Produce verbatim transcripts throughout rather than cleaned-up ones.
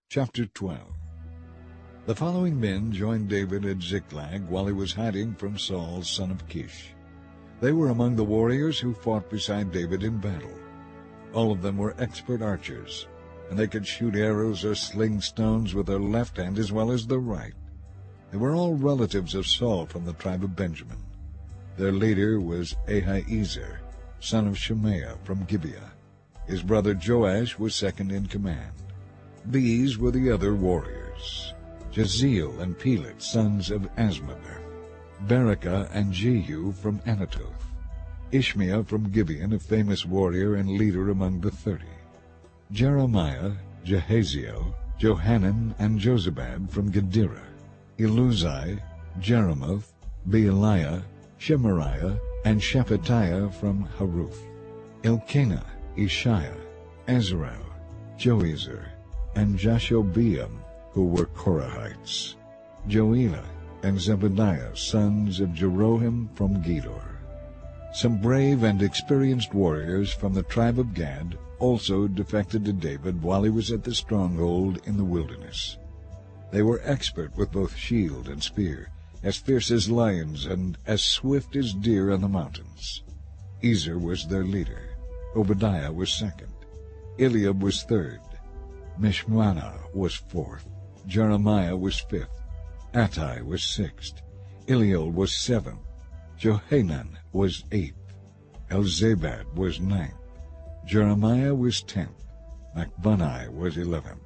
Chapter twelve. The following men joined David at Ziklag while he was hiding from Saul, son of Kish. They were among the warriors who fought beside David in battle. All of them were expert archers, and they could shoot arrows or sling stones with their left hand as well as their right. They were all relatives of Saul from the tribe of Benjamin. Their leader was Ahiezer, son of Shemaiah from Gibeah. His brother Joash was second in command. These were the other warriors: Jeziel and Pelet, sons of Asmaveth, Berekah and Jehu from Anatoth, Ishmael from Gibeon, a famous warrior and leader among the thirty, Jeremiah, Jehaziel, Johanan, and Jozabad from Gedera, Eluzai, Jeremoth, Bealiah, Shemariah, and Shephatiah from Haruth, Elkanah, Ishiah, Azarel, Joezer, and Jashobeam, who were Korahites, Joelah and Zebadiah, sons of Jeroham from Gedor. Some brave and experienced warriors from the tribe of Gad also defected to David while he was at the stronghold in the wilderness. They were expert with both shield and spear, as fierce as lions and as swift as deer on the mountains. Ezer was their leader. Obadiah was second. Eliab was third. Mishmannah was fourth. Jeremiah was fifth. Attai was sixth. Eliel was seventh. Johanan was eighth. Elzabad was ninth. Jeremiah was tenth. Machbani was eleventh.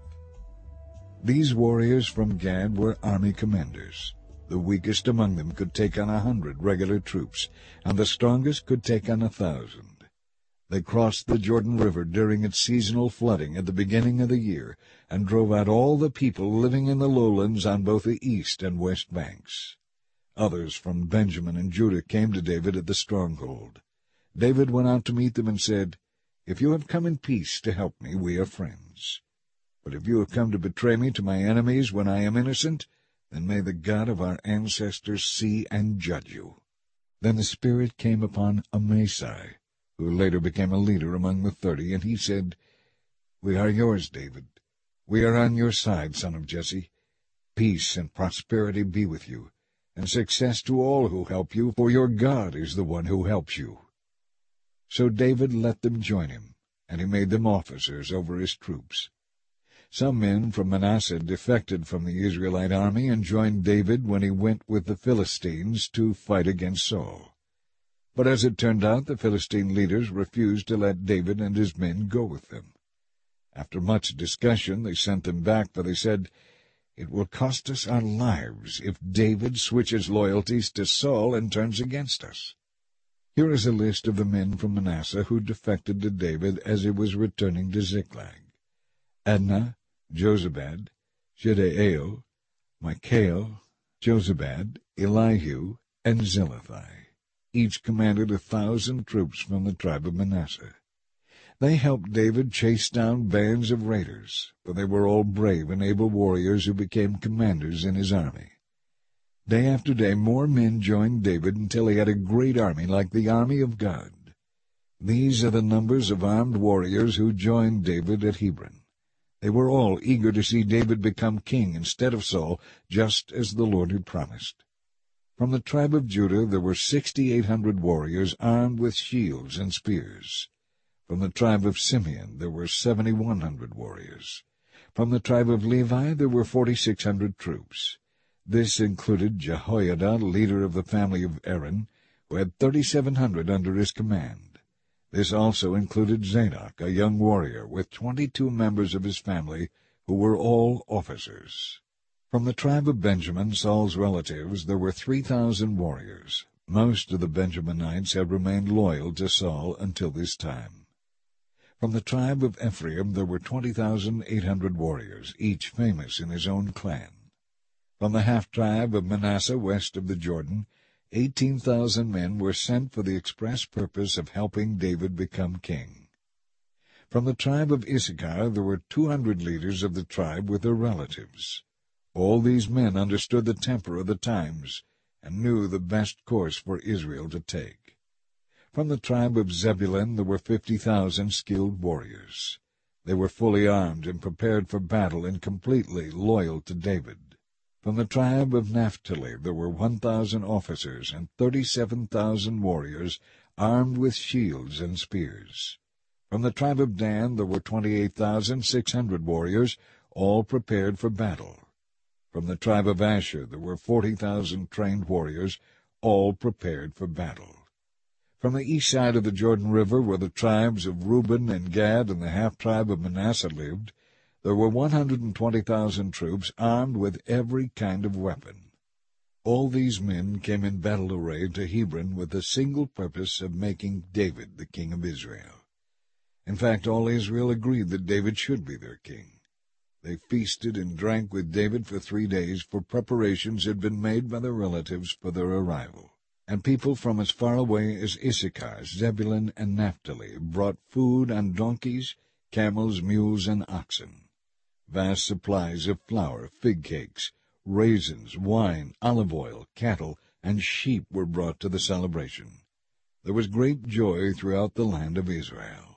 These warriors from Gad were army commanders. The weakest among them could take on a hundred regular troops, and the strongest could take on a thousand. They crossed the Jordan River during its seasonal flooding at the beginning of the year and drove out all the people living in the lowlands on both the east and west banks. Others from Benjamin and Judah came to David at the stronghold. David went out to meet them and said, "If you have come in peace to help me, we are friends. But if you have come to betray me to my enemies when I am innocent, then may the God of our ancestors see and judge you." Then the Spirit came upon Amasai, who later became a leader among the thirty, and he said, "We are yours, David. We are on your side, son of Jesse. Peace and prosperity be with you, and success to all who help you, for your God is the one who helps you." So David let them join him, and he made them officers over his troops. Some men from Manasseh defected from the Israelite army and joined David when he went with the Philistines to fight against Saul. But as it turned out, the Philistine leaders refused to let David and his men go with them. After much discussion, they sent them back, for they said, "It will cost us our lives if David switches loyalties to Saul and turns against us." Here is a list of the men from Manasseh who defected to David as he was returning to Ziklag: Adnah, Jozabad, Jedael, Michael, Jozabad, Elihu, and Zilethai. Each commanded a thousand troops from the tribe of Manasseh. They helped David chase down bands of raiders, for they were all brave and able warriors who became commanders in his army. Day after day more men joined David until he had a great army like the army of God. These are the numbers of armed warriors who joined David at Hebron. They were all eager to see David become king instead of Saul, just as the Lord had promised. From the tribe of Judah there were sixty-eight hundred warriors armed with shields and spears. From the tribe of Simeon there were seventy-one hundred warriors. From the tribe of Levi there were forty-six hundred troops. This included Jehoiada, leader of the family of Aaron, who had thirty-seven hundred under his command. This also included Zadok, a young warrior, with twenty-two members of his family, who were all officers. From the tribe of Benjamin, Saul's relatives, there were three thousand warriors. Most of the Benjaminites had remained loyal to Saul until this time. From the tribe of Ephraim there were twenty thousand eight hundred warriors, each famous in his own clan. From the half-tribe of Manasseh west of the Jordan, eighteen thousand men were sent for the express purpose of helping David become king. From the tribe of Issachar there were two hundred leaders of the tribe with their relatives. All these men understood the temper of the times and knew the best course for Israel to take. From the tribe of Zebulun there were fifty thousand skilled warriors. They were fully armed and prepared for battle and completely loyal to David. From the tribe of Naphtali there were one thousand officers and thirty-seven thousand warriors armed with shields and spears. From the tribe of Dan there were twenty-eight thousand six hundred warriors, all prepared for battle. From the tribe of Asher there were forty thousand trained warriors, all prepared for battle. From the east side of the Jordan River, where the tribes of Reuben and Gad and the half-tribe of Manasseh lived, there were one hundred and twenty thousand troops armed with every kind of weapon. All these men came in battle array to Hebron with the single purpose of making David the king of Israel. In fact, all Israel agreed that David should be their king. They feasted and drank with David for three days, for preparations had been made by their relatives for their arrival. And people from as far away as Issachar, Zebulun, and Naphtali brought food on donkeys, camels, mules, and oxen. Vast supplies of flour, fig cakes, raisins, wine, olive oil, cattle, and sheep were brought to the celebration. There was great joy throughout the land of Israel.